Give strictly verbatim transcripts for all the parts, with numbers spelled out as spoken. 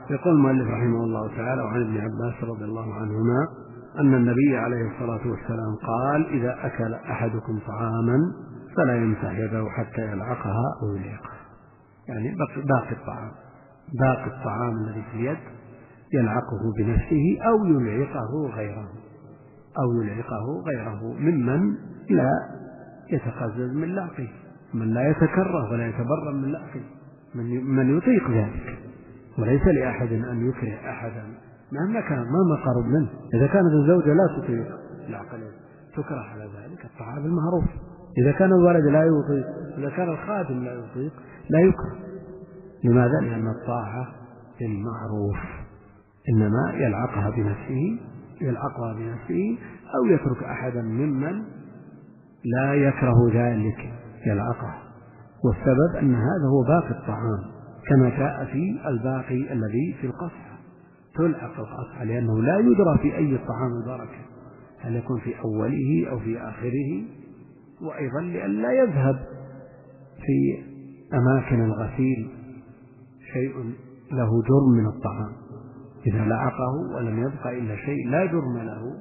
يقول المؤلف رحمه الله تعالى: وعن ابن عباس رضي الله عنهما أن النبي عليه الصلاة والسلام قال: إذا أكل أحدكم طعاما فلا يمسح يده حتى يلعقها أو يلعقها. يعني باقي الطعام باقي الطعام الذي في اليد يلعقه بنفسه أو يلعقه غيره أو يلعقه غيره ممن لا يتقزز من لعقه، من لا يتكره ولا يتبرم من لعقه، من يطيق ذلك. وليس لأحد أن يكره أحدا مهما كان مهما قرب منه. إذا كانت الزوجة لا تطيق العقل تكره على ذلك الطعام المعروف. إذا كان الولد لا يطيق، إذا كان الخادم لا يطيق لا يكره. لماذا؟ لأن الطاعة بالمعروف، إنما يلعقها بنفسه يلعقها بنفسه أو يترك أحدا ممن لا يكره ذلك يلعقه. والسبب أن هذا هو باقي الطعام، كما جاء في الباقي الذي في القصع تلعق القصع، لأنه لا يدرى في أي الطعام البركة، هل يكون في أوله أو في آخره. وأيضا لئلا يذهب في أماكن الغسيل شيء له جرم من الطعام، إذا لعقه ولم يبقى إلا شيء لا جرم له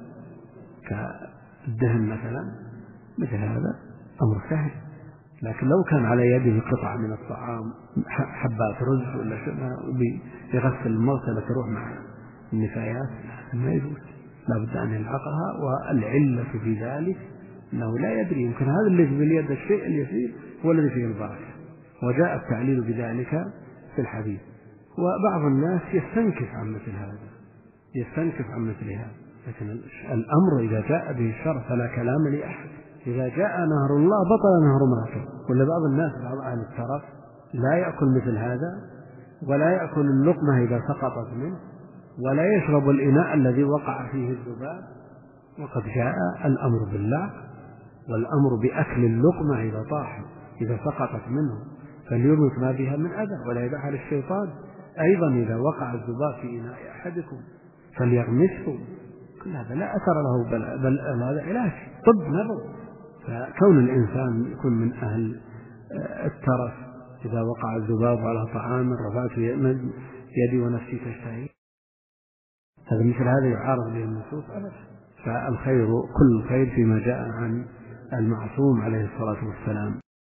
كالدهن مثلا، مثل هذا أمر سهل. لكن لو كان على يده قطعة من الطعام، حبات رز ولا شيء، يغسل المغسلة تروح مع النفايات، ما يجوز، لا بد أن يلعقها. والعلة في ذلك أنه لا يدري، يمكن هذا اللي في اليد الشيء اليسير هو الذي فيه البركة، وجاء التعليل بذلك في الحديث. وبعض الناس يستنكف عن مثل هذا يستنكف عن مثل هذا لكن الأمر إذا جاء به الشرع فلا كلام لأحد. إذا جاء نهر الله بطل نهر ماكل. ولا بعض الناس بعض أهل الترف لا يأكل مثل هذا، ولا يأكل اللقمة إذا سقطت منه، ولا يشرب الإناء الذي وقع فيه الذباب. وقد جاء الأمر باللعق والأمر بأكل اللقمة إذا طاحت إذا سقطت منه فليمت ما بها من أذى ولا يدعها للشيطان. أيضا إذا وقع الذباب في إناء أحدكم فليغمسه، كل هذا لا أثر له، بل, بل هذا علاج طب نبوي. فكون الإنسان يكون من أهل الترف إذا وقع الذباب على طعام رفعت يدي ونفسي تشتهي، هذا مثل هذا يعارض به النصوص أبدا. فالخير كل الخير فيما جاء عن المعصوم عليه الصلاة والسلام.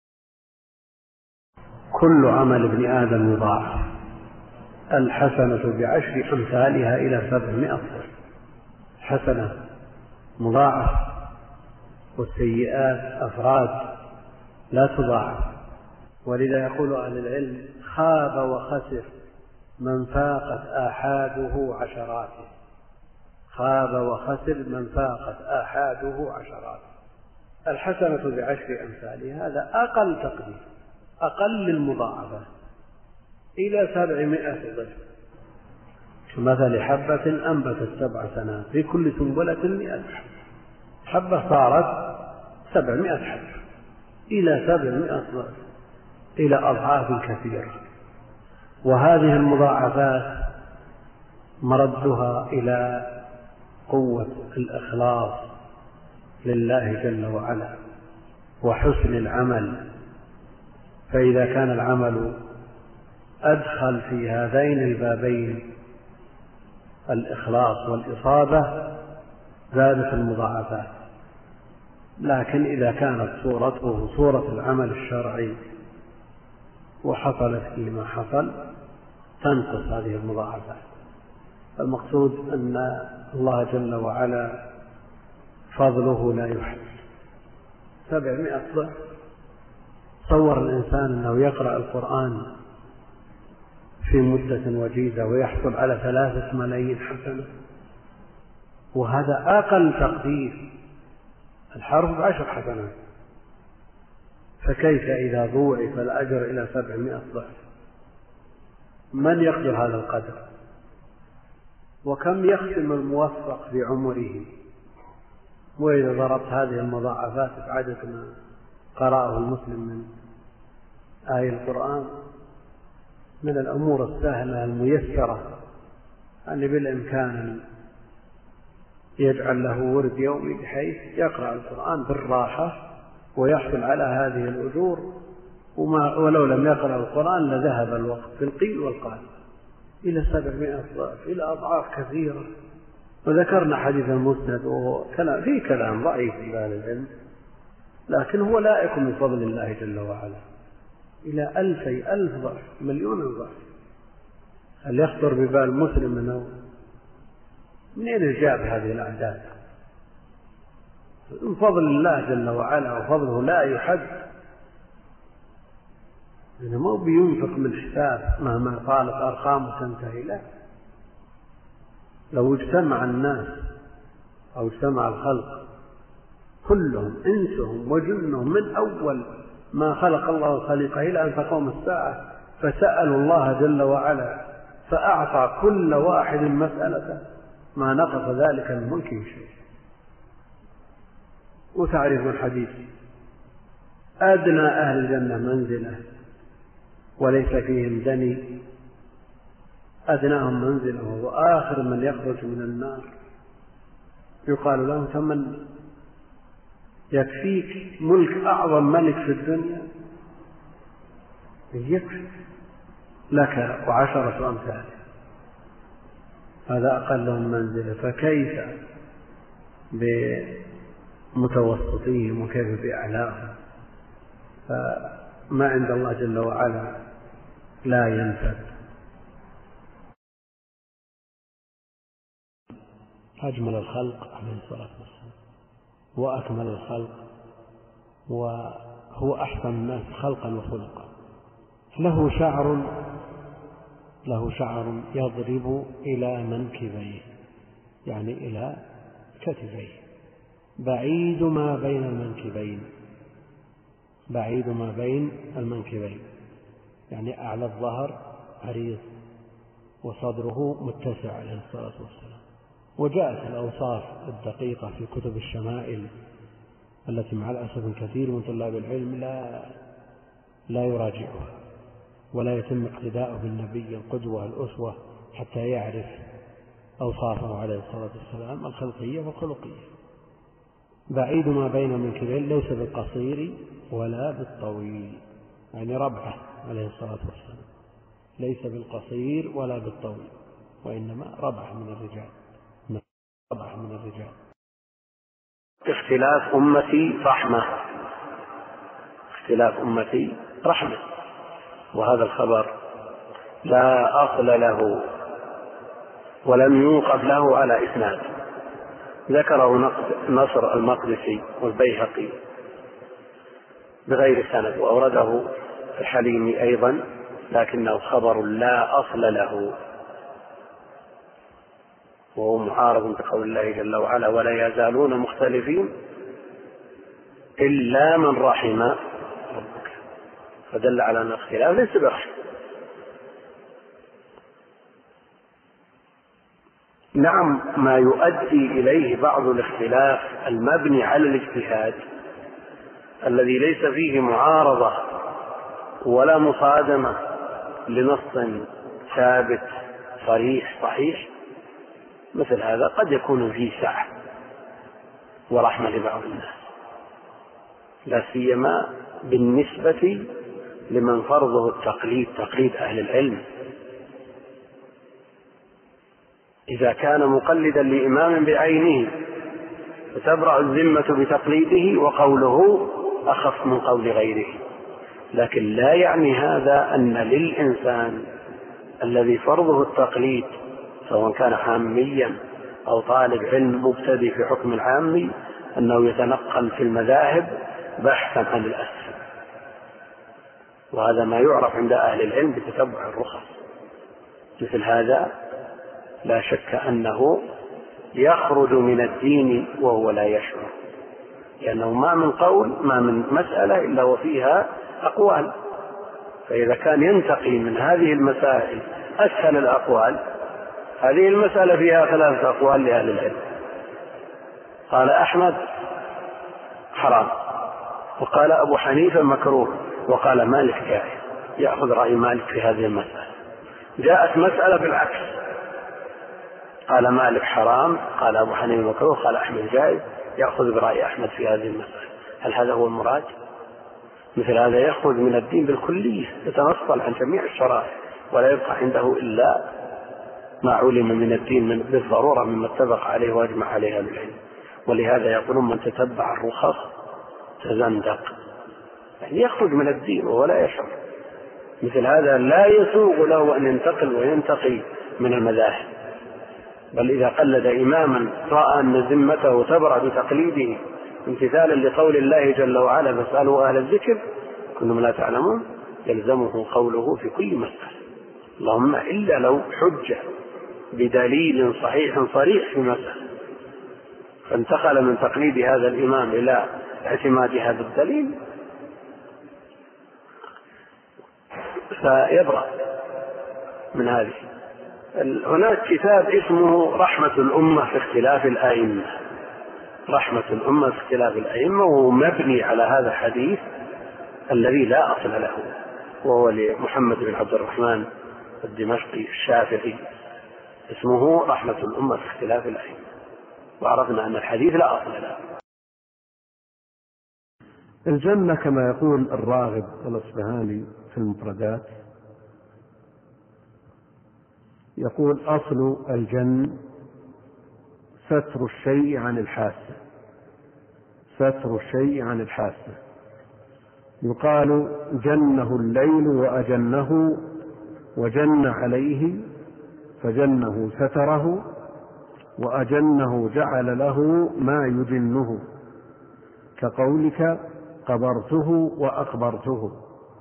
كل عمل ابن آدم يضاعف، الحسنة بعشر أمثالها إلى سبعمائة ضعف. حسنة مضاعف، والسيئات أفراد لا تضاعف. ولذا يقول أهل العلم: خاب وخسر من فاقت آحاده عشراته. خاب وخسر من فاقت آحاده عشراته. الحسنة بعشر أمثالها، هذا أقل تقدير، أقل المضاعفة إلى سبعمائة ضعف. كمثل حبة أنبتت سبع سنوات في كل سنبلة مئة حبة. حبة صارت سبعمائة حبة إلى سبعمائة ضعف، إلى أضعاف كثيرة. وهذه المضاعفات مردها إلى قوة الإخلاص لله جل وعلا وحسن العمل. فإذا كان العمل أدخل في هذين البابين الإخلاص والإصابة زادت المضاعفات. لكن إذا كانت صورته صورة العمل الشرعي وحصلت فيه ما حصل تنقص هذه المضاعفات. المقصود أن الله جل وعلا فضله لا يحد. سبعمائة ضعف. تصور الإنسان أنه يقرأ القرآن في مدة وجيزة ويحصل على ثلاثة ملايين حسنة، وهذا أقل تقدير. الحرف بعشر حسنات، فكيف إذا ضوعف الأجر إلى سبعمائة ضعف؟ من يقدر هذا القدر؟ وكم يختم الموفق في عمره؟ وإذا ضربت هذه المضاعفات بعدد ما قرأه المسلم من آية القرآن من الأمور السهلة الميسرة، أن بالإمكان يجعل له ورد يومي بحيث يقرأ القرآن بالراحة ويحصل على هذه الأجور، وما ولو لم يقرأ القرآن لذهب الوقت في القيل والقال. إلى سبعمائة ضعف، إلى أضعاف كثيرة. وذكرنا حديث المسند وهو كلام فيه كلام ضعيف في أهل العلم، لكن هو لائق من فضل الله جل وعلا إلى ألفي ألف ضعف، مليون ضعف. هل يخطر ببال مسلم أنه منين جاب هذه الأعداد؟ من فضل الله جل وعلا، وفضله لا يحد. إنه ما بينفق من حساب مهما طالت أرقامه تنتهي. لا، لو اجتمع الناس أو اجتمع الخلق كلهم إنسهم وجنهم من أول ما خلق الله الخليقة إلى أن تقوم الساعة فسألوا الله جل وعلا فأعطى كل واحد مسألته، ما نقص ذلك من ملكه شيء. وتعرف الحديث: أدنى أهل الجنة منزلة وليس فيهم دني، أدناهم منزلة وهو آخر من يخرج من النار. يقال له: فمن يكفيك ملك أعظم ملك في الدنيا؟ يكفي لك وعشرة أمثال، هذا أقلهم منزلة. فكيف بمتوسطيهم وكيف بأعلاهم؟ فما عند الله جل وعلا لا ينفد. أجمل الخلق عليه الصلاة والسلام وأكمل الخلق، وهو أحسن الناس خلقا وخلقا. له شعر له شعر يضرب إلى منكبيه، يعني إلى كتفيه، بعيد ما بين المنكبين، بعيد ما بين المنكبين، يعني أعلى الظهر عريض وصدره متسع عليه الصلاة والسلام. وجاءت الأوصاف الدقيقة في كتب الشمائل التي مع الأسف كثير من طلاب العلم لا لا يراجعها ولا يتم اقتداءه بالنبي القدوة الأسوة حتى يعرف أوصافه عليه الصلاة والسلام الخلقية والخلقية. بعيد ما بين المنكبين، ليس بالقصير ولا بالطويل، يعني ربعه عليه الصلاة والسلام، ليس بالقصير ولا بالطويل، وإنما ربعه من الرجال، ربعه من الرجال. اختلاف أمتي رحمة، اختلاف أمتي رحمة. وهذا الخبر لا أصل له ولم ينقب له على إسناد، ذكره نصر المقدسي والبيهقي بغير سند، وأورده الحليمي أيضا، لكنه خبر لا أصل له، وهو معارض بقول الله جل وعلا: ولا يزالون مختلفين إلا من رحم ربك. فدل على أن الاختلاف ليس برحمة. نعم، ما يؤدي إليه بعض الاختلاف المبني على الاجتهاد الذي ليس فيه معارضة ولا مصادمة لنص ثابت صريح صحيح، مثل هذا قد يكون فيه سعة ورحمة لبعض الناس، لا سيما بالنسبة لمن فرضه التقليد، تقليد أهل العلم. إذا كان مقلدا لإمام بعينه فتبرأ الذمة بتقليده، وقوله أخف من قول غيره. لكن لا يعني هذا أن للإنسان الذي فرضه التقليد، سواء كان عاميا أو طالب علم مبتدئ في حكم العامي، أنه يتنقل في المذاهب بحثا عن الأسهل. وهذا ما يعرف عند أهل العلم بتتبع الرخص. مثل هذا لا شك أنه يخرج من الدين وهو لا يشعر، لأنه ما من قول ما من مسألة إلا وفيها أقوال. فإذا كان ينتقي من هذه المسائل أسهل الأقوال، هذه المسألة فيها ثلاثة أقوال لأهل العلم. قال أحمد حرام، وقال أبو حنيفة مكروه، وقال مالك جائز، يأخذ رأي مالك في هذه المسألة. جاءت مسألة بالعكس، قال مالك حرام، قال أبو حنيفة مكروه، قال أحمد جائز، يأخذ برأي أحمد في هذه المسألة. هل هذا هو المراد؟ مثل هذا يخرج من الدين بالكلية، يتنصل عن جميع الشرائع ولا يبقى عنده إلا ما علم من الدين بالضرورة مما اتفق عليه واجمع عليه أهل العلم. ولهذا يقولون من تتبع الرخص تزندق، يعني يخرج من الدين وهو لا يشعر. مثل هذا لا يسوغ له أن ينتقل وينتقي من المذاهب، بل إذا قلد إماما رأى أن ذمته تبرأ بتقليده امتثالا لقول الله جل وعلا فاسألوا أهل الذكر كنتم لا تعلمون، يلزمه قوله في كل مسألة، اللهم إلا لو حجة بدليل صحيح صريح في مسألة فانتقل من تقليد هذا الإمام إلى اعتماد هذا الدليل فيبرأ من هذه. هناك كتاب اسمه رحمة الأمة في اختلاف الأئمة، رحمة الأمة في اختلاف الأئمة، وهو مبني على هذا الحديث الذي لا أصل له، وهو لمحمد بن عبد الرحمن الدمشقي الشافعي، اسمه رحمة الأمة في اختلاف الأئمة، وعرفنا أن الحديث لا أصل له. الجنة كما يقول الراغب الأصبهاني في المفردات، يقول أصل الجن ستر الشيء عن الحاسة، ستر الشيء عن الحاسة. يقال جنه الليل وأجنه وجن عليه، فجنه ستره وأجنه جعل له ما يجنه، كقولك قبرته وأقبرته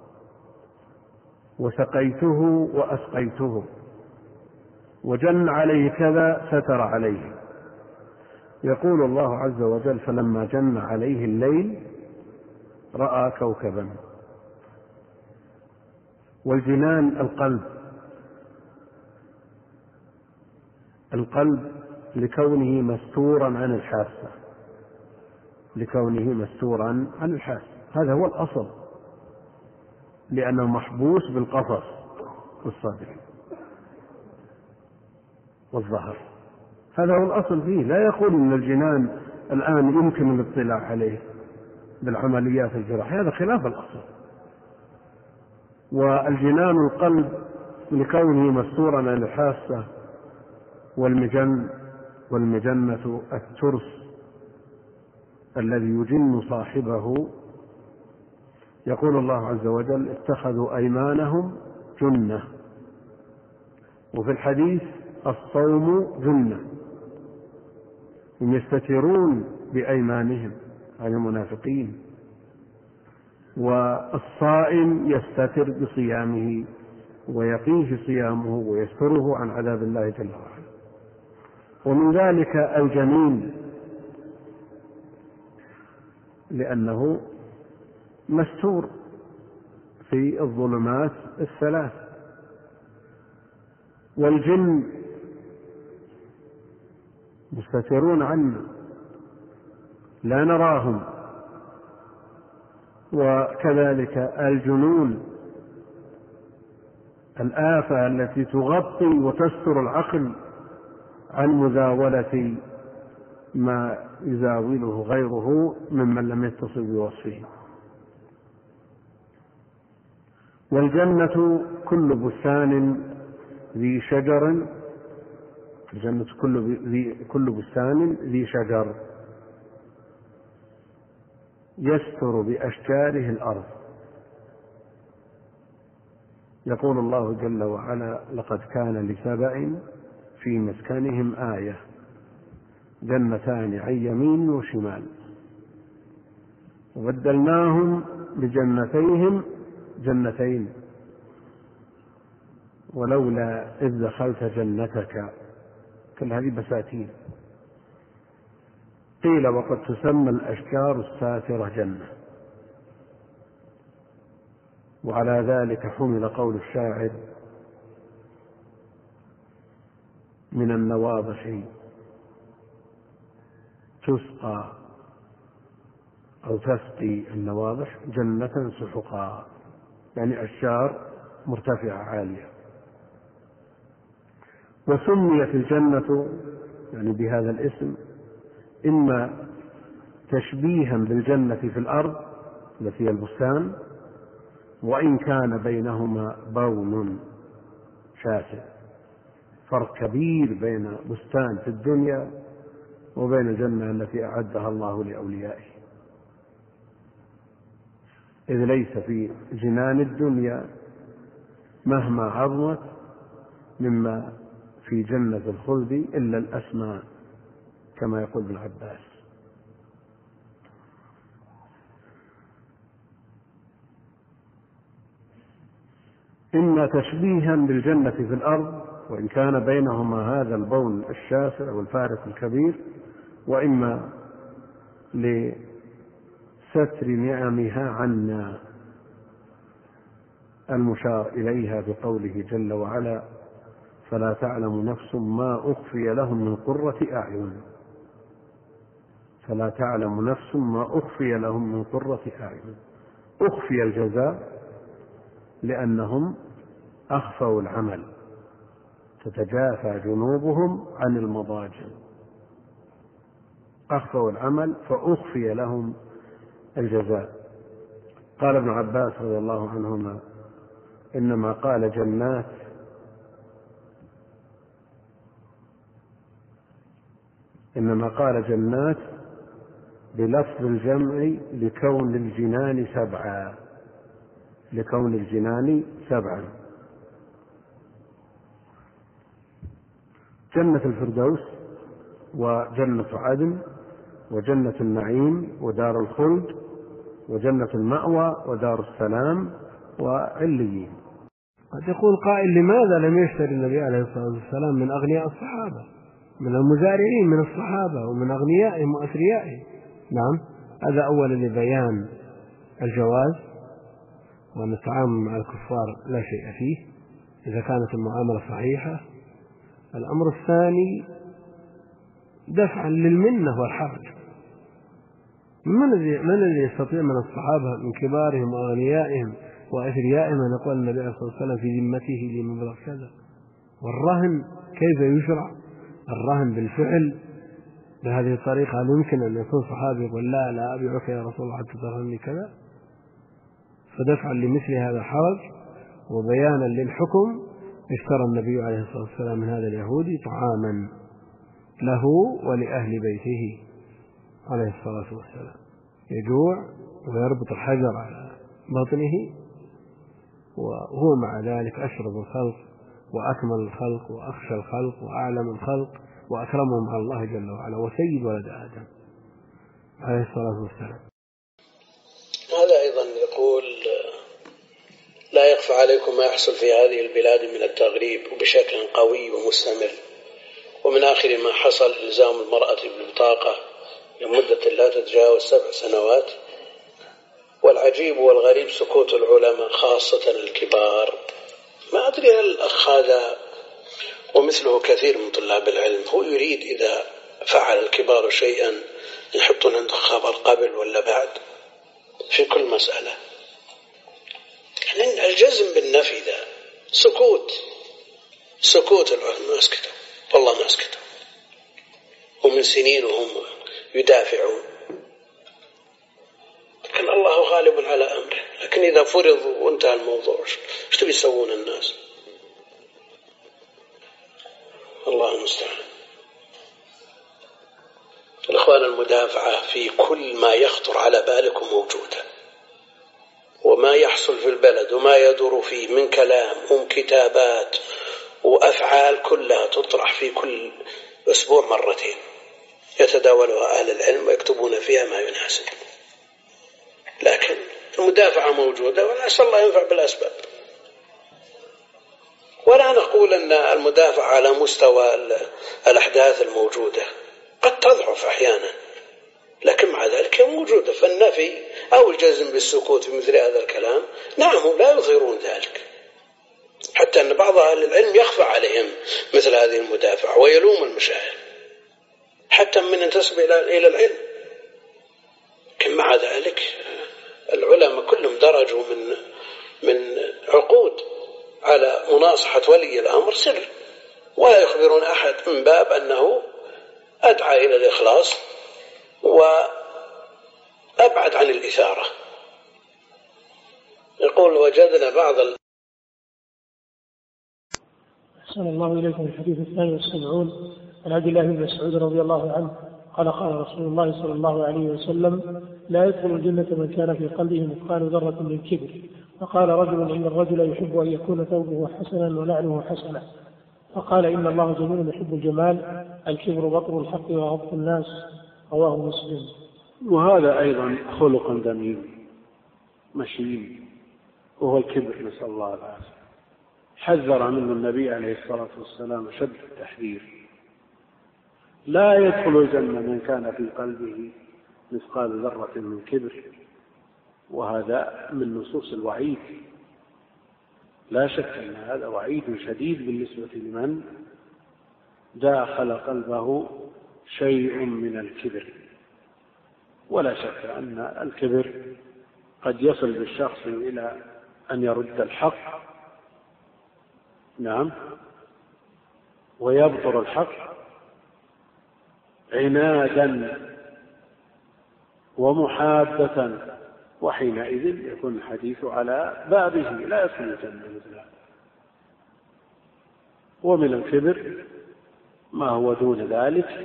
وسقيته وأسقيته، وجن عليه كذا ستر عليه. يقول الله عز وجل فلما جن عليه الليل رأى كوكبا. والجنان القلب، القلب لكونه مستورا عن الحاسة، لكونه مستورا عن الحاسة، هذا هو الأصل، لأنه محبوس بالقفص الصدر والظهر، هذا هو الأصل فيه. لا يقول إن الجنان الآن يمكن الاطلاع عليه بالعمليات الجراحية، هذا خلاف الأصل. والجنان القلب لكونه مستورا عن الحاسة، والمجن والمجنة الترس الذي يجن صاحبه. يقول الله عز وجل اتخذوا أيمانهم جنة، وفي الحديث الصوم جنة، هم يستترون بأيمانهم عن المنافقين، والصائم يستتر بصيامه ويقيه صيامه ويستره عن عذاب الله جل وعلا. ومن ذلك الجنين لأنه مستور في الظلمات الثلاث. والجن مستترون عنا لا نراهم. وكذلك الجنون الآفة التي تغطي وتستر العقل عن مزاولة ما يزاوله غيره ممن لم يتصل بوصفه. والجنة كل بستان ذي شجر، الجنة كل, كل بستان ذي شجر يستر بأشجاره الأرض. يقول الله جل وعلا لقد كان لسبأ في مسكنهم آية جنتان عن يمين وشمال وبدلناهم بجنتيهم جنتين ولولا إذ دخلت جنتك، كل هذه بساتين. قيل وقد تسمى الأشجار الساترة جنة، وعلى ذلك حمل قول الشاعر من النواضح تسقى أو تسقي النواضح جنة سحقا، يعني أشجار مرتفعة عالية. وسميت الجنة يعني بهذا الاسم إما تشبيها بالجنة في الأرض التي هي البستان، وإن كان بينهما بون شاسع، فرق كبير بين بستان في الدنيا وبين الجنة التي أعدها الله لأوليائه، إذ ليس في جنان الدنيا مهما عظمت مما في جنة الخلد إلا الأسماء، كما يقول ابن عباس. إما تشبيها بالجنة في الأرض، وإن كان بينهما هذا البون الشاسع والفارق الكبير، وإما لستر نعمها عنا، المشار إليها بقوله جل وعلا: فلا تعلم نفس ما أخفي لهم من قرة أعين. فلا تعلم نفس ما أخفي لهم من قرة أعين. أخفي الجزاء لأنهم أخفوا العمل، تتجافى جنوبهم عن المضاجع، أخفوا العمل فأخفي لهم الجزاء. قال ابن عباس رضي الله عنهما: إنما قال جنات إنما قال جنات بلفظ الجمع لكون الجنان سبعا لكون الجنان سبعا جنة الفردوس، وجنة عدن، وجنة النعيم، ودار الخلد، وجنة المأوى، ودار السلام، وعليين. قد يقول قائل: لماذا لم يشتري النبي عليه الصلاة والسلام من أغنياء الصحابة، من المزارعين من الصحابة ومن أغنيائهم وأثريائهم؟ نعم، هذا أولا لبيان الجواز، وأن التعامل مع الكفار لا شيء فيه إذا كانت المعاملة صحيحة. الأمر الثاني دفعا للمنة والحرج. من الذي يستطيع من الصحابة من كبارهم وأغنيائهم وأثريائهم أن يقول النبي عليه الصلاة والسلام في ذمته لمبلغ كذا؟ والرهن كيف يشرع؟ الرهن بالفعل بهذه الطريقة، هل يمكن أن يكون صحابي يقول: لا لا أبيعك يا رسول الله حتى ترهني كذا؟ فدفعا لمثل هذا الحرج وبيانا للحكم اشترى النبي عليه الصلاة والسلام من هذا اليهودي طعاما له ولأهل بيته عليه الصلاة والسلام، يجوع ويربط الحجر على بطنه، وهو مع ذلك أشرف الخلق وأكمل الخلق وأخشى الخلق وأعلم الخلق وأكرمهم على الله جل وعلا، وسيد ولد آدم عليه الصلاة والسلام. هذا أيضا يقول: لا يخفى عليكم ما يحصل في هذه البلاد من التغريب وبشكل قوي ومستمر، ومن آخر ما حصل إلزام المرأة بالبطاقة لمدة لا تتجاوز سبع سنوات، والعجيب والغريب سكوت العلماء خاصة الكبار. ما أدري هل الأخ هذا ومثله كثير من طلاب العلم هو يريد إذا فعل الكبار شيئا يحطون عنده خبر قبل ولا بعد في كل مسألة؟ يعني الجزم بالنفي ذا سكوت سكوت العلماء، ما سكتوا، والله ما سكتوا، ومن سنين وهم يدافعون، لكن الله غالب على أمره. لكن إذا فرض وانتهى الموضوع ايش تبي يسوون الناس؟ الله المستعان. الإخوان، المدافعة في كل ما يخطر على بالكم موجودة، وما يحصل في البلد وما يدور فيه من كلام ومن كتابات وأفعال كلها تطرح في كل أسبوع مرتين يتداولها أهل العلم ويكتبون فيها ما يناسب. لكن المدافعة موجودة، ونسأل الله ينفع بالأسباب. ولا نقول أن المدافعة على مستوى الأحداث الموجودة، قد تضعف أحيانا، لكن مع ذلك موجودة. فالنفي أو الجزم بالسكوت في مثل هذا الكلام، نعم، هم لا يظهرون ذلك، حتى أن بعض أهل العلم يخفى عليهم مثل هذه المدافعة ويلوم المشايخ حتى من ينتسب إلى العلم. لكن مع ذلك العلماء كلهم درجوا من من عقود على مناصحة ولي الأمر سر، ولا يخبرون أحد من باب أنه أدعى إلى الإخلاص وأبعد عن الإثارة. يقول: وجدنا بعض ال... أحسن الله إليكم. الحديث الثاني والسبعون عن عبد الله بن مسعود رضي الله عنه قال قال رسول الله صلى الله عليه وسلم: لا يدخل الجنة من كان في قلبه مثقال ذرة من كبر. فقال رجل: إن الرجل يحب أن يكون ثوبه حسنا ونعله حسنا. فقال: إن الله جميل يحب الجمال، الكبر بطر الحق وغض الناس. رواه مسلم. وهذا أيضا خلق ذميم مشين، وهو الكبر، نسأل الله العافية. حذر منه النبي عليه الصلاة والسلام شد التحذير: لا يدخل الجنة من كان في قلبه مثقال ذرة من كبر. وهذا من نصوص الوعيد، لا شك أن هذا وعيد شديد بالنسبة لمن داخل قلبه شيء من الكبر. ولا شك أن الكبر قد يصل بالشخص إلى أن يرد الحق، نعم، ويبطر الحق عنادا ومحابة، وحينئذ يكون الحديث على بابه، لا يدخل الجنة مثل هذا. ومن الكبر ما هو دون ذلك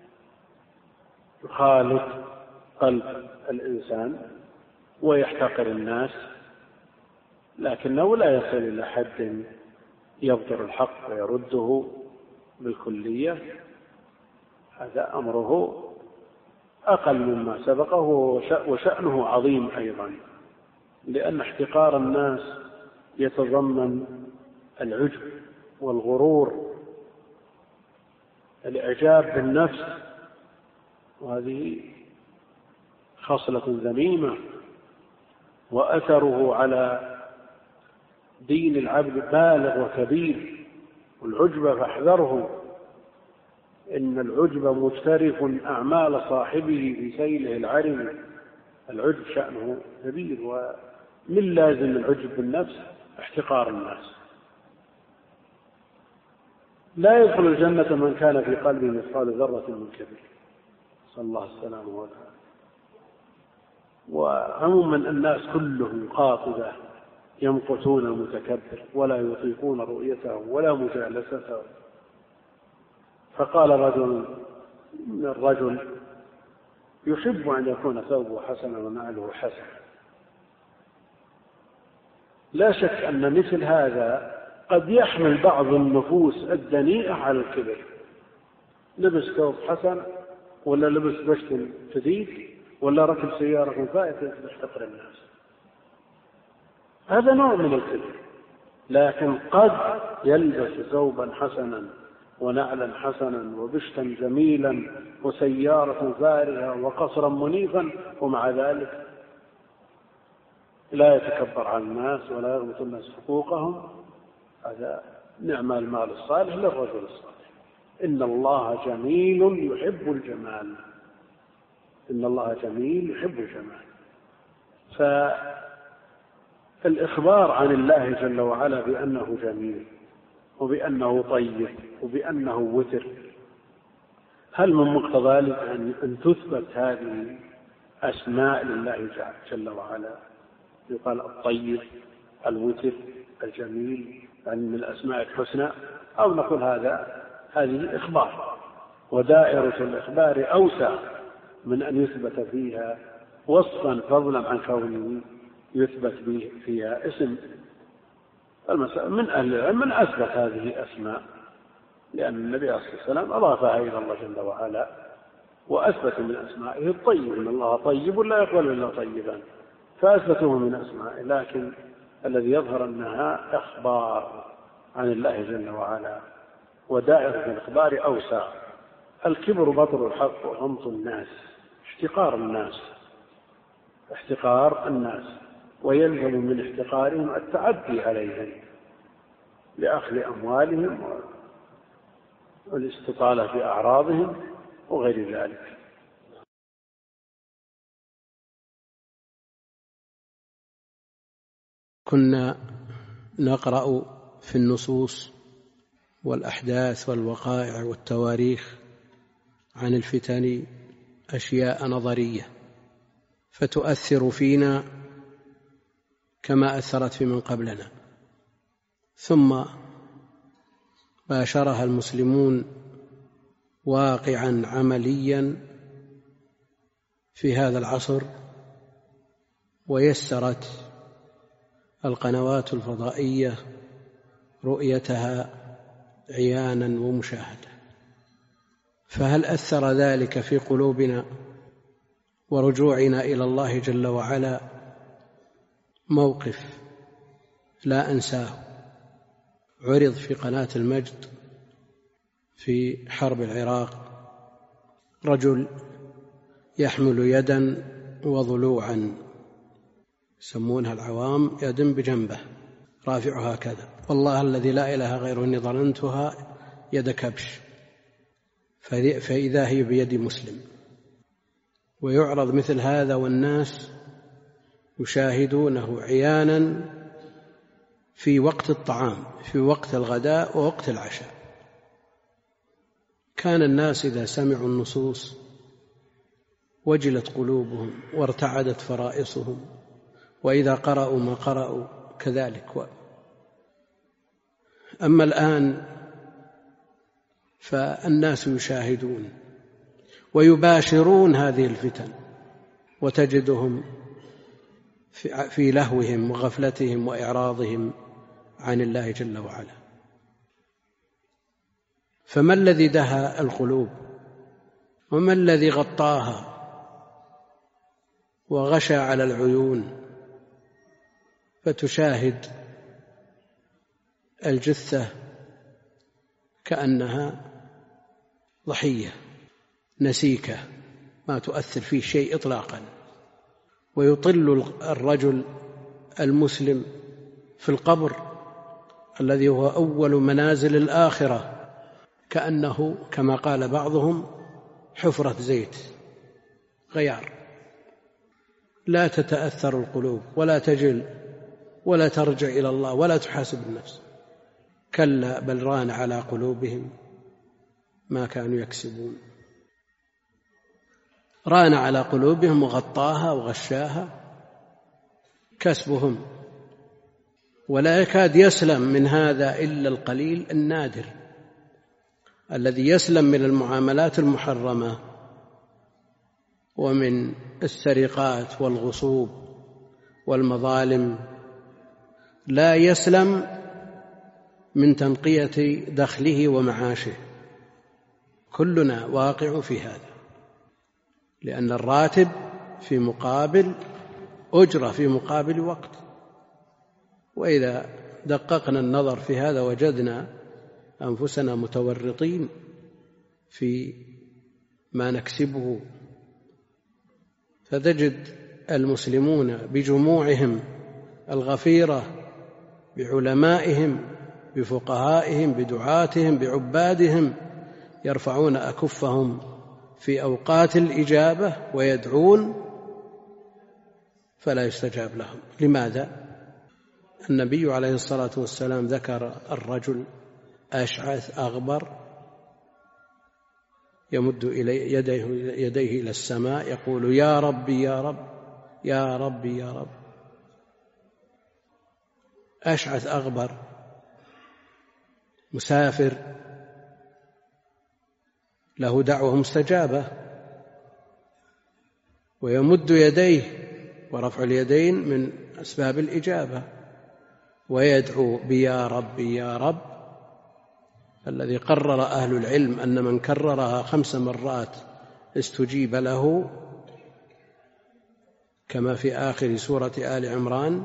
يخالط قلب الإنسان ويحتقر الناس، لكنه لا يصل إلى حد يبطر الحق ويرده بالكلية. هذا أمره أقل مما سبقه، وشأنه عظيم أيضا، لأن احتقار الناس يتضمن العجب والغرور، الإعجاب بالنفس، وهذه خصلة ذميمة، وأثره على دين العبد بالغ وكبير. والعجب فاحذره، إن العجب مجترف أعمال صاحبه بسيله العرم. العجب شأنه كبير، ومن لازم العجب بالنفس احتقار الناس. لا يدخل الجنة من كان في قلبه مثقال ذرة من كبر، صلى الله السلامة والعافية. وعموما الناس كلهم قاطبة يمقتون المتكبر ولا يطيقون رؤيته ولا مجالسته. فقال رجل من الرجل: يحب أن يكون ثوبه حسنا ونعله حسن. لا شك أن مثل هذا قد يحمل بعض النفوس الدنيئة على الكبر، لبس ثوب حسن ولا لبس بشت جديد ولا ركب سيارة فائتة يحتقر الناس. هذا نوع من الكبر. لكن قد يلبس ثوبا حسنا ونعلا حسنا وبشتا جميلا وسيارة فارهة وقصرا منيفا، ومع ذلك لا يتكبر على الناس ولا يغبط الناس حقوقهم. هذا نعم المال الصالح للرجل الصالح. إن الله جميل يحب الجمال، إن الله جميل يحب الجمال. فالإخبار عن الله جل وعلا بأنه جميل وبأنه طيب وبأنه وتر، هل من مقتضى ذلك أن تثبت هذه أسماء لله جل وعلا؟ يقال الطيب، الوتر، الجميل، يعني من الأسماء الحسنى، أو نقول هذا هذه إخبار، ودائرة الإخبار أوسع من أن يثبت فيها وصفا فضلا عن كونه يثبت فيها اسم. من أهل العلم من أثبت هذه الأسماء، لأن النبي عليه الصلاة والسلام أضافها إلى الله جل وعلا وأثبت من أسمائه الطيب، إن الله طيب لا يقبل إلا طيبا، فأثبتوه من أسمائه. لكن الذي يظهر أنها إخبار عن الله جل وعلا، ودائرة الإخبار أوسع. الكبر بطر الحق وغمط الناس، احتقار الناس، احتقار الناس، ويلزم من احتقارهم التعدي عليهم لأخذ أموالهم والاستطالة في أعراضهم وغير ذلك. كنا نقرأ في النصوص والأحداث والوقائع والتواريخ عن الفتن أشياء نظرية فتؤثر فينا كما أثرت في من قبلنا، ثم باشرها المسلمون واقعا عمليا في هذا العصر، ويسرت القنوات الفضائية رؤيتها عيانا ومشاهدة. فهل أثر ذلك في قلوبنا ورجوعنا إلى الله جل وعلا؟ موقف لا أنساه عرض في قناة المجد في حرب العراق، رجل يحمل يدا وضلوعا، يسمونها العوام يد بجنبه رافعها كذا، والله الذي لا إله غيره إني ظننتها يد كبش، فإذا هي بيد مسلم. ويعرض مثل هذا والناس يشاهدونه عيانا في وقت الطعام، في وقت الغداء ووقت العشاء. كان الناس إذا سمعوا النصوص وجلت قلوبهم وارتعدت فرائصهم، وإذا قرأوا ما قرأوا كذلك. أما الآن فالناس يشاهدون ويباشرون هذه الفتن، وتجدهم في لهوهم وغفلتهم وإعراضهم عن الله جل وعلا. فما الذي دهى القلوب؟ وما الذي غطاها وغشى على العيون فتشاهد الجثة كأنها ضحية نسيكة ما تؤثر فيه شيء إطلاقا، ويطل الرجل المسلم في القبر الذي هو أول منازل الآخرة كأنه كما قال بعضهم حفرة زيت غيار، لا تتأثر القلوب ولا تجل ولا ترجع إلى الله ولا تحاسب النفس. كلا بل ران على قلوبهم ما كانوا يكسبون. ران على قلوبهم وغطاها وغشاها كسبهم، ولا يكاد يسلم من هذا إلا القليل النادر الذي يسلم من المعاملات المحرمة ومن السرقات والغصوب والمظالم، لا يسلم من تنقية دخله ومعاشه. كلنا واقع في هذا، لأن الراتب في مقابل أجرة في مقابل وقت. وإذا دققنا النظر في هذا وجدنا أنفسنا متورطين في ما نكسبه. فتجد المسلمون بجموعهم الغفيرة بعلمائهم بفقهائهم بدعاتهم بعبادهم يرفعون أكفهم في أوقات الإجابة ويدعون فلا يستجاب لهم. لماذا؟ النبي عليه الصلاة والسلام ذكر الرجل أشعث أغبر يمد إلي يديه, يديه إلى السماء يقول يا ربي يا رب يا ربي يا رب. أشعث أغبر مسافر له دعوة مستجابة، ويمد يديه، ورفع اليدين من أسباب الإجابة، ويدعو بيا ربي يا رب، الذي قرر أهل العلم أن من كررها خمس مرات استجيب له، كما في آخر سورة آل عمران.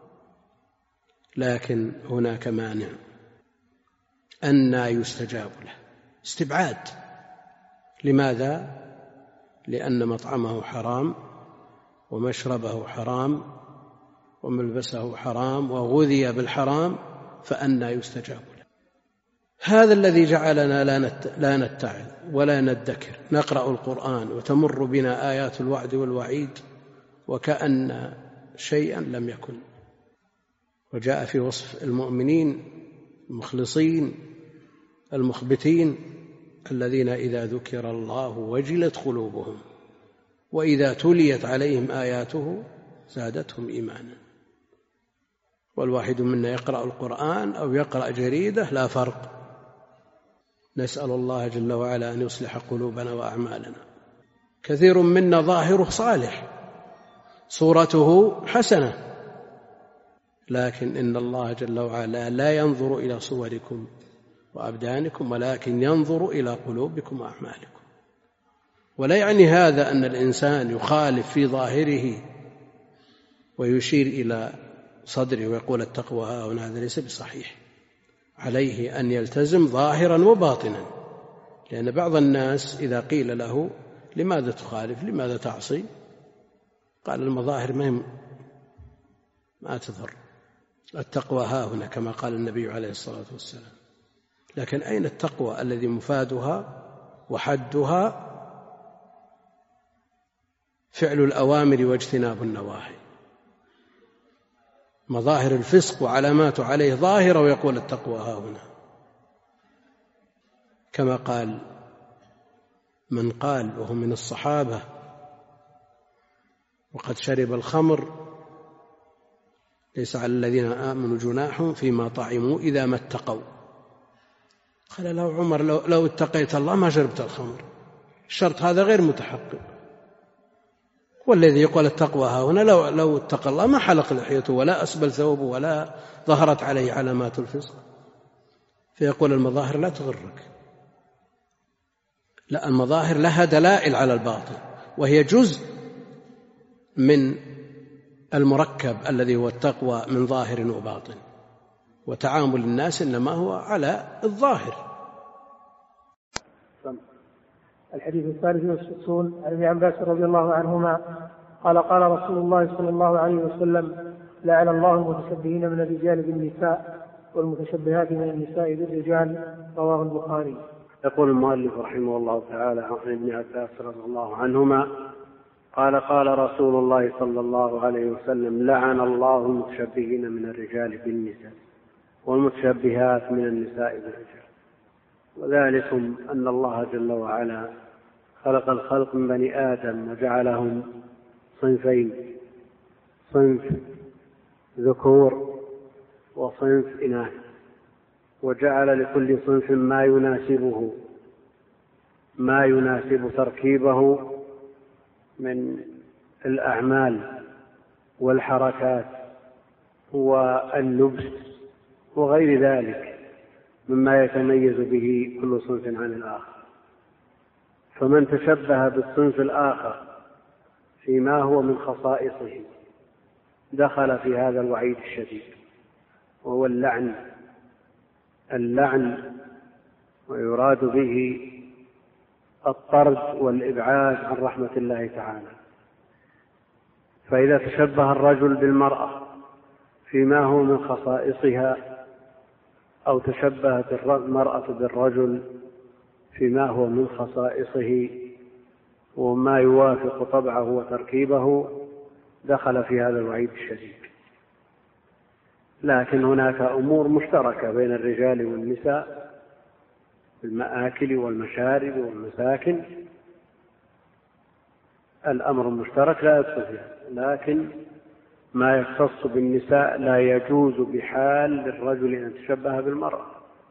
لكن هناك مانع، أنى يستجاب له، استبعاد. لماذا؟ لأن مطعمه حرام ومشربه حرام وملبسه حرام وغذي بالحرام، فأنى يستجاب له. هذا الذي جعلنا لا نتعظ ولا ندكر، نقرأ القرآن وتمر بنا آيات الوعد والوعيد وكأن شيئا لم يكن. وجاء في وصف المؤمنين المخلصين المخبتين الذين إذا ذكر الله وجلت قلوبهم وإذا تليت عليهم آياته زادتهم إيمانا. والواحد منا يقرأ القرآن أو يقرأ جريدة لا فرق، نسأل الله جل وعلا أن يصلح قلوبنا وأعمالنا. كثير منا ظاهره صالح، صورته حسنة، لكن إن الله جل وعلا لا ينظر إلى صوركم وأبدانكم، ولكن ينظر إلى قلوبكم وأعمالكم. ولا يعني هذا أن الإنسان يخالف في ظاهره ويشير إلى صدره ويقول التقوى ها هنا، هذا ليس بصحيح. عليه أن يلتزم ظاهرا وباطنا، لأن بعض الناس إذا قيل له لماذا تخالف، لماذا تعصي، قال المظاهر ما ما تضر، التقوى ها هنا كما قال النبي عليه الصلاة والسلام. لكن أين التقوى الذي مفادها وحدها فعل الأوامر واجتناب النواهي؟ مظاهر الفسق وعلامات عليه ظاهرة ويقول التقوى ها هنا، كما قال من قال وهو من الصحابة وقد شرب الخمر ليس على الذين آمنوا جناح فيما طعموا إذا ما اتقوا. قال له عمر لو, لو اتقيت الله ما شربت الخمر، الشرط هذا غير متحقق. والذي يقول التقوى ها هنا لو, لو اتقى الله ما حلق لحيته ولا أسبل ثوبه ولا ظهرت عليه علامات الفسق. فيقول المظاهر لا تغرك، لا، المظاهر لها دلائل على الباطن، وهي جزء من المركب الذي هو التقوى من ظاهر وباطن، وتعامل الناس إنما هو على الظاهر. الحديث الثالث والستون عن ابن عباس رضي الله عنهما قال قال رسول الله صلى الله عليه وسلم لعن الله المتشبهين من الرجال بالنساء والمتشبهات من النساء بالرجال، رواه البخاري. يقول المؤلف رحمه الله تعالى عن ابن عباس رضي الله عنهما قال قال رسول الله صلى الله عليه وسلم لعن الله المتشبهين من الرجال بالنساء والمتشبهات من النساء بالرجال، وذلكم أن الله جل وعلا خلق الخلق من بني آدم وجعلهم صنفين، صنف ذكور وصنف إناث، وجعل لكل صنف ما يناسبه ما يناسب تركيبه من الأعمال والحركات واللبس وغير ذلك مما يتميز به كل صنف عن الآخر. فمن تشبه بالصنف الآخر فيما هو من خصائصه دخل في هذا الوعيد الشديد، وهو اللعن. اللعن ويراد به الطرد والإبعاد عن رحمة الله تعالى. فإذا تشبه الرجل بالمرأة فيما هو من خصائصها، أو تشبهت المرأة بالرجل فيما هو من خصائصه وما يوافق طبعه وتركيبه، دخل في هذا الوعيد الشديد. لكن هناك أمور مشتركة بين الرجال والنساء، المآكل والمشارب والمساكن، الأمر المشترك لا يدخل فيها. لكن ما يختص بالنساء لا يجوز بحال للرجل أن يتشبه بالمرأة،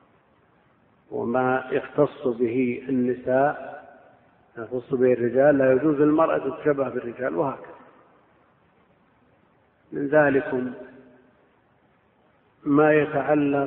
وما يختص به النساء يختص به الرجال لا يجوز للمرأة أن تتشبه بالرجال، وهكذا. من ذلك ما يتعلق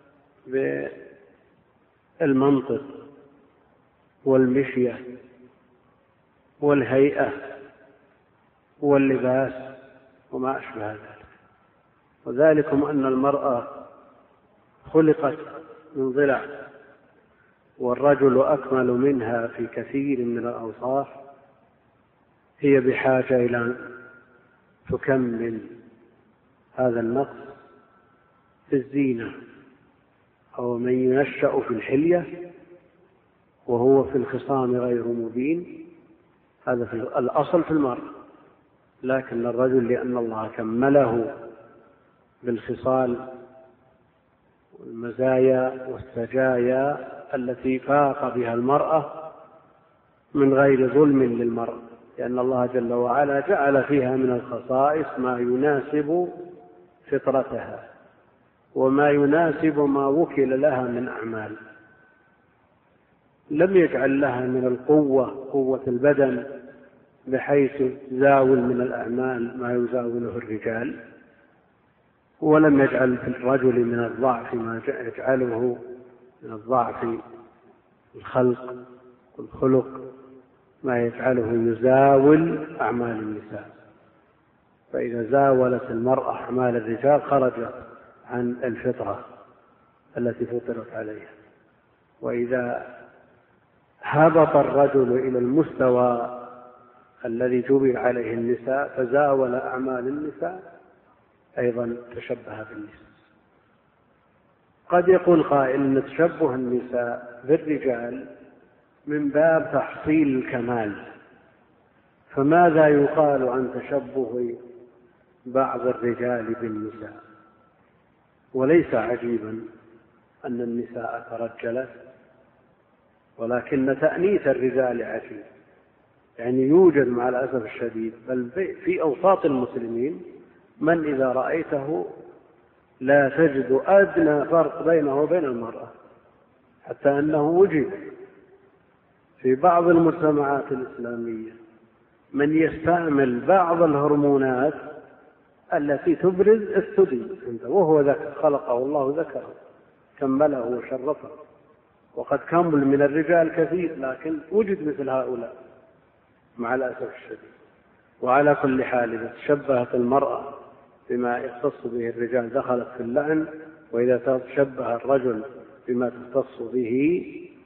بالمنطق والمشية والهيئة واللباس وما أشبه ذلك. وذلكم أن المرأة خلقت من ضلع، والرجل أكمل منها في كثير من الأوصاف، هي بحاجة إلى أن تكمل هذا النقص في الزينة. أو من ينشأ في الحلية وهو في الخصام غير مبين، هذا في الأصل في المرأة. لكن الرجل لأن الله كمله بالخصال والمزايا والسجايا التي فاق بها المرأة من غير ظلم للمرأة، لأن الله جل وعلا جعل فيها من الخصائص ما يناسب فطرتها وما يناسب ما وكل لها من أعمال. لم يجعل لها من القوة قوة البدن بحيث تزاول من الأعمال ما يزاوله الرجال، ولم يجعل في الرجل من الضعف ما يجعله من الضعف الخلق والخلق ما يجعله يزاول أعمال النساء. فإذا زاولت المرأة أعمال الرجال خرجت عن الفطرة التي فطرت عليها. وإذا هبط الرجل إلى المستوى الذي جبل عليه النساء فزاول أعمال النساء أيضا تشبه بالنساء. قد يقول قائل أن تشبه النساء بالرجال من باب تحصيل الكمال، فماذا يقال عن تشبه بعض الرجال بالنساء؟ وليس عجيبا أن النساء ترجلت، ولكن تأنيث الرجال عجيب. يعني يوجد مع الأسف الشديد بل في أوساط المسلمين من إذا رأيته لا تجد أدنى فرق بينه وبين المرأة، حتى أنه وجد في بعض المجتمعات الإسلامية من يستعمل بعض الهرمونات التي تبرز الثدي وهو ذكر، خلقه الله ذكره كمله وشرفه، وقد كمل من الرجال كثير، لكن وجد مثل هؤلاء مع الأسف الشديد. وعلى كل حال إذا تشبهت المرأة بما يختص به الرجال دخلت في اللعن، وإذا تشبه الرجل بما تختص به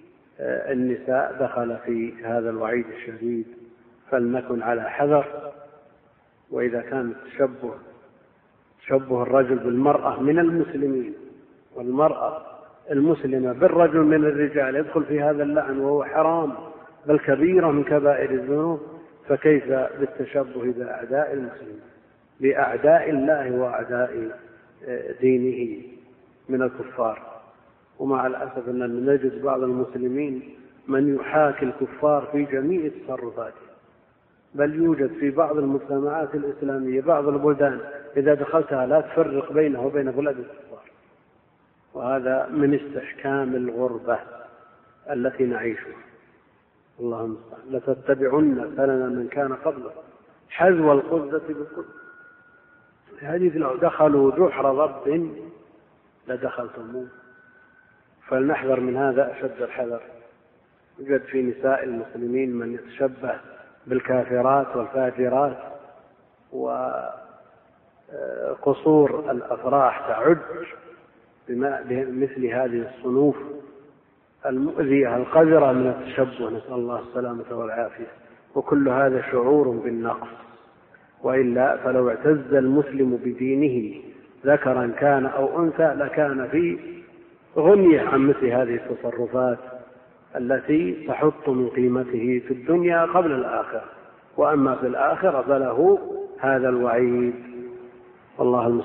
النساء دخل في هذا الوعيد الشديد. فلنكن على حذر. وإذا كان تشبه تشبه الرجل بالمرأة من المسلمين والمرأة المسلمة بالرجل من الرجال يدخل في هذا اللعن وهو حرام بل كبيرة من كبائر الذنوب، فكيف بالتشبه بأعداء المسلمين بأعداء الله وأعداء دينه من الكفار؟ ومع الأسف أننا نجد بعض المسلمين من يحاكي الكفار في جميع تصرفاته، بل يوجد في بعض المجتمعات الإسلامية بعض البلدان إذا دخلتها لا تفرق بينه وبين بلاد الكفار، وهذا من استحكام الغربة التي نعيشها. اللهم المستعان. لتتبعن سنن من كان قبله حذو القذة بالقذة. الحديث لو دخلوا جحر ضب لدخلتموه. فلنحذر من هذا أشد الحذر. يوجد في نساء المسلمين من يتشبه بالكافرات والفاجرات، وقصور الأفراح تعج بمثل هذه الصنوف المؤذية القذرة من التشبه، نسأل الله السلامة والعافية. وكل هذا شعور بالنقص، وإلا فلو اعتز المسلم بدينه ذكرا كان أو أنثى لكان في غنية عن مثل هذه التصرفات التي تحط من قيمته في الدنيا قبل الآخرة، وأما في الآخرة فله هذا الوعيد. والله المستعان.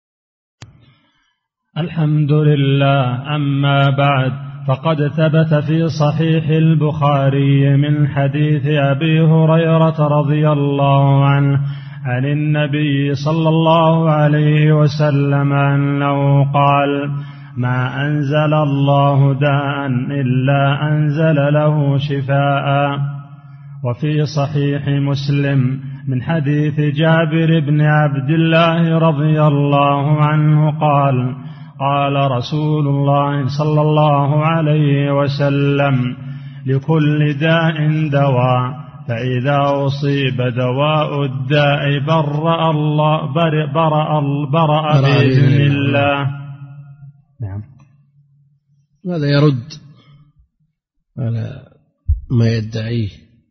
الحمد لله. أما بعد، فقد ثبت في صحيح البخاري من حديث أبي هريرة رضي الله عنه عن النبي صلى الله عليه وسلم أنه قال: ما أنزل الله داء إلا أنزل له شفاء. وفي صحيح مسلم من حديث جابر بن عبد الله رضي الله عنه قال: قال رسول الله صلى الله عليه وسلم: لكل داء دواء، فإذا أصيب دواء الداء برأ الله برأ, برأ, برأ بإذن الله. نعم. هذا يرد على ما يدعيه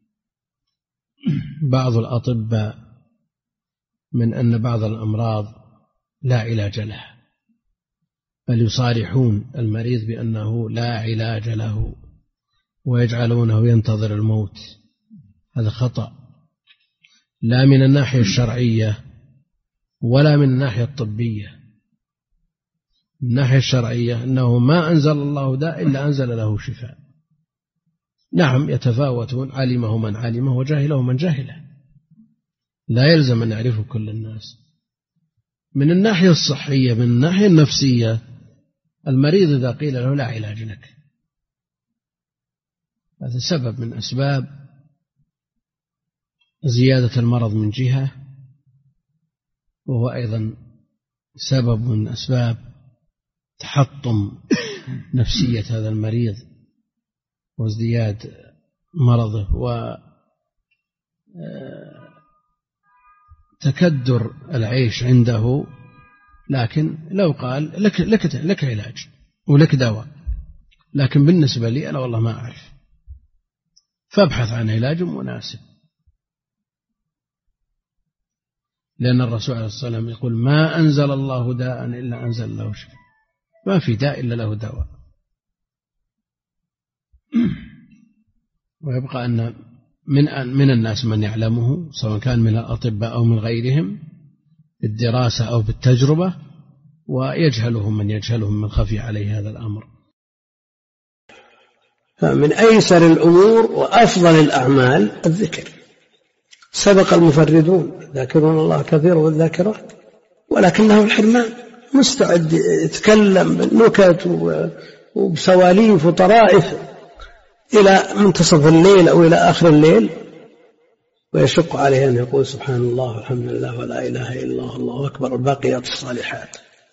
بعض الأطباء من أن بعض الأمراض لا علاج لها، بل يصارحون المريض بأنه لا علاج له ويجعلونه ينتظر الموت. هذا خطأ، لا من الناحية الشرعية ولا من الناحية الطبية. من الناحية الشرعية أنه ما أنزل الله داء إلا أنزل له شفاء. نعم، يتفاوتون، علمه من علمه وجاهله من جاهله، لا يلزم أن يعرفه كل الناس. من الناحية الصحية، من الناحية النفسية، المريض إذا قيل له لا علاج لك هذا سبب من أسباب زيادة المرض من جهة، وهو أيضا سبب من أسباب تحطم نفسية هذا المريض وازدياد مرضه وتكدر العيش عنده. لكن لو قال لك, لك, لك علاج ولك دواء، لكن بالنسبة لي أنا والله ما أعرف، فابحث عن علاج مناسب، لأن الرسول عليه الصلاة والسلام يقول ما أنزل الله داء إلا أنزل له شفاء، ما في داء إلا له دواء. ويبقى أن من من الناس من يعلمه، سواء كان من الأطباء أو من غيرهم بالدراسة أو بالتجربة، ويجهلهم من يجهلهم من خفي عليه هذا الأمر. فمن أيسر الأمور وأفضل الأعمال الذكر. سبق المفردون ذاكرون الله كثيرا والذاكرات، ولكنه الحرمان، مستعد يتكلم بالنكت وبسواليف وطرائف إلى منتصف الليل أو إلى آخر الليل، ويشق عليه أن يقول سبحان الله والحمد لله ولا إله إلا الله الله أكبر، الباقيات الصالحات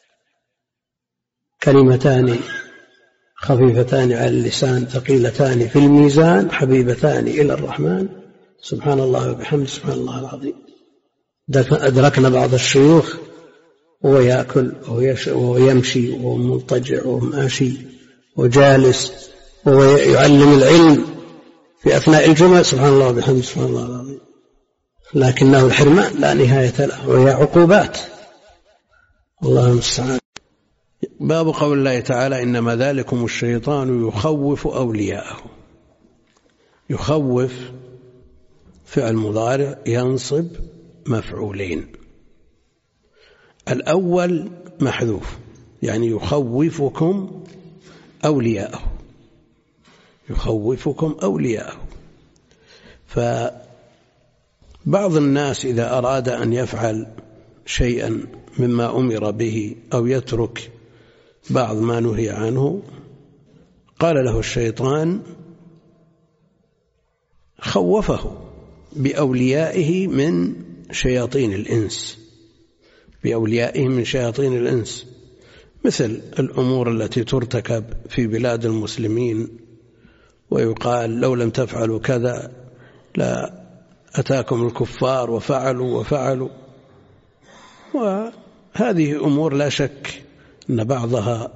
كلمتان خفيفتان على اللسان ثقيلتان في الميزان حبيبتان إلى الرحمن، سبحان الله وبحمده سبحان الله العظيم. أدركنا بعض الشيوخ وهو يأكل وهو يمشي وهو مضطجع وهو ماشي وجالس وهو يعلم العلم في أثناء الجمعة سبحان الله وبحمده سبحان الله العظيم، لكنه الحرمان لا نهاية له، وهي عقوبات. الله المستعان. باب قول الله تعالى إنما ذلكم الشيطان يخوف أولياءه. يخوف فعل مضارع ينصب مفعولين، الأول محذوف يعني يخوفكم أولياءه، يخوفكم أولياءه. فبعض الناس إذا أراد أن يفعل شيئا مما أمر به أو يترك بعض ما نهي عنه، قال له الشيطان خوفه بأوليائه من شياطين الإنس، بأوليائه من شياطين الإنس، مثل الأمور التي ترتكب في بلاد المسلمين ويقال لو لم تفعلوا كذا لا أتاكم الكفار وفعلوا وفعلوا. وهذه أمور لا شك أن بعضها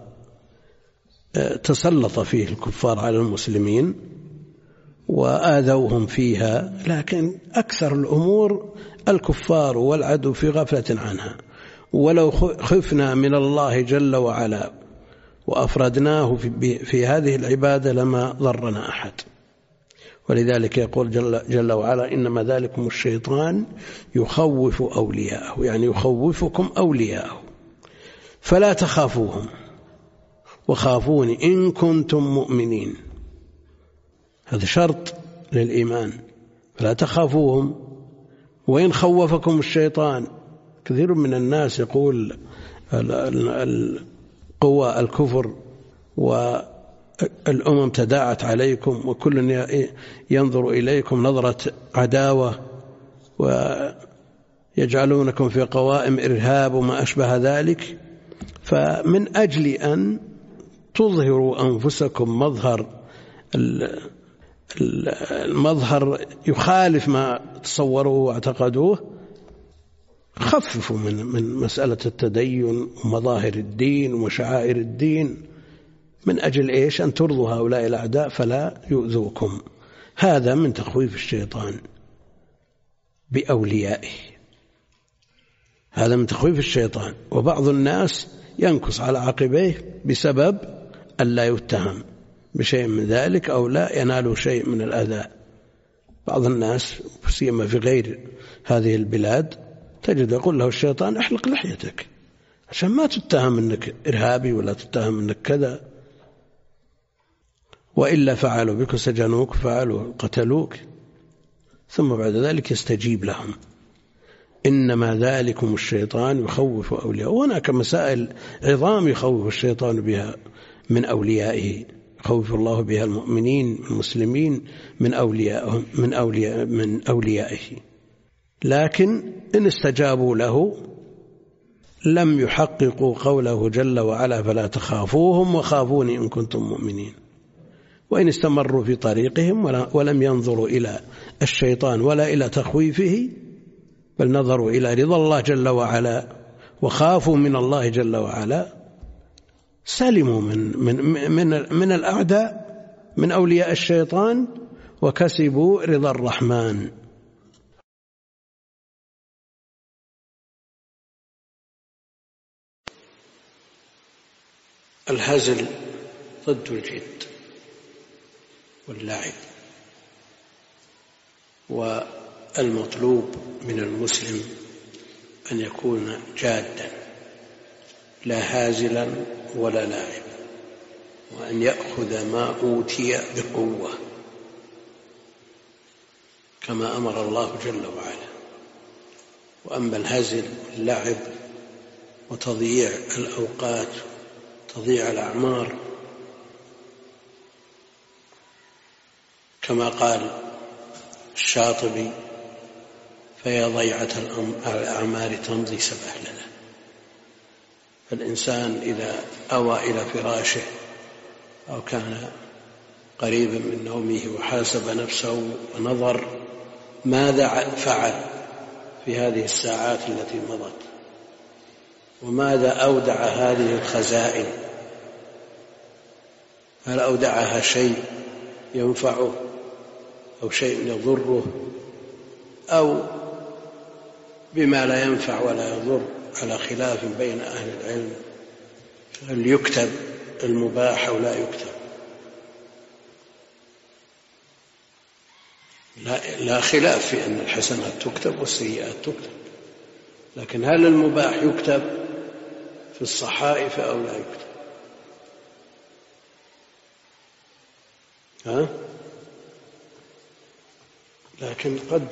تسلط فيه الكفار على المسلمين وآذوهم فيها، لكن أكثر الأمور الكفار والعدو في غفلة عنها. ولو خفنا من الله جل وعلا وأفردناه في هذه العبادة لما ضرنا أحد. ولذلك يقول جل, جل وعلا إنما ذلكم الشيطان يخوف أولياءه، يعني يخوفكم أولياءه، فلا تخافوهم وخافوني إن كنتم مؤمنين. هذا شرط للإيمان، فلا تخافوهم. وإن خوفكم الشيطان، كثير من الناس يقول قوى الكفر والأمم تداعت عليكم وكل ينظر إليكم نظرة عداوة ويجعلونكم في قوائم إرهاب وما أشبه ذلك. فمن أجل أن تظهروا أنفسكم مظهر المظهر يخالف ما تصوروه واعتقدوه، خففوا من من مسألة التدين ومظاهر الدين وشعائر الدين، من أجل إيش؟ أن ترضوا هؤلاء الأعداء فلا يؤذوكم. هذا من تخويف الشيطان بأوليائه، هذا من تخويف الشيطان. وبعض الناس ينكص على عقبيه بسبب ألا يتهم بشيء من ذلك أو لا ينال شيء من الأذى. بعض الناس سيما في غير هذه البلاد تجد يقول له الشيطان احلق لحيتك عشان ما تتهم أنك إرهابي ولا تتهم أنك كذا، وإلا فعلوا بك سجنوك فعلوا قتلوك، ثم بعد ذلك يستجيب لهم. إنما ذلكم الشيطان يخوف أولياءه. وهناك مسائل عظام يخوف الشيطان بها من أوليائه، يخوف الله بها المؤمنين المسلمين من أوليائهم من أولياء من أوليائه. لكن إن استجابوا له لم يحققوا قوله جل وعلا فلا تخافوهم وخافوني إن كنتم مؤمنين. وإن استمروا في طريقهم ولم ينظروا إلى الشيطان ولا إلى تخويفه بل نظروا إلى رضا الله جل وعلا وخافوا من الله جل وعلا سلموا من من من من الأعداء من أولياء الشيطان وكسبوا رضا الرحمن. الهزل ضد الجد واللعب، والمطلوب من المسلم أن يكون جادا لا هازلا ولا لاعبا، وأن يأخذ ما أوتي بقوة كما أمر الله جل وعلا. وأما الهزل واللعب وتضييع الأوقات تضييع الأعمار كما قال الشاطبي فيا ضيعة الأعمار تمضي سبهللة. فالإنسان إذا أوى إلى فراشه أو كان قريبا من نومه وحاسب نفسه ونظر ماذا فعل في هذه الساعات التي مضت وماذا أودع هذه الخزائن، هل أودعها شيء ينفعه أو شيء يضره أو بما لا ينفع ولا يضر على خلاف بين أهل العلم، هل يكتب المباح أو لا يكتب؟ لا, لا خلاف في أن الحسنات تكتب والسيئات تكتب، لكن هل المباح يكتب في الصحائف أو لا يكتب؟ ها؟ لكن قد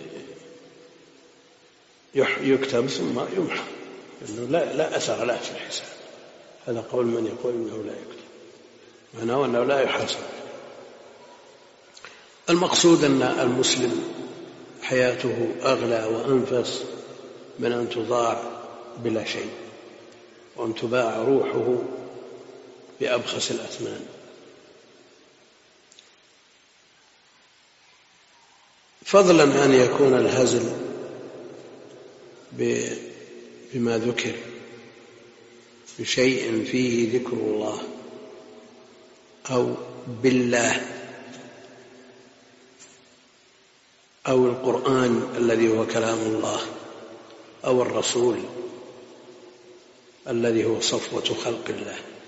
يكتب ثم يمحى لأنه لا, لا أثر له في الحساب. هذا قول من يقول إنه لا يكتب، معناه أنه لا يحاسب. المقصود أن المسلم حياته أغلى وأنفس من أن تضاع بلا شيء وأن تباع روحه بأبخس الأثمان. فضلا أن يكون الهزل بما ذكر بشيء فيه ذكر الله أو بالله أو القرآن الذي هو كلام الله أو الرسول الذي هو صفوة خلق الله،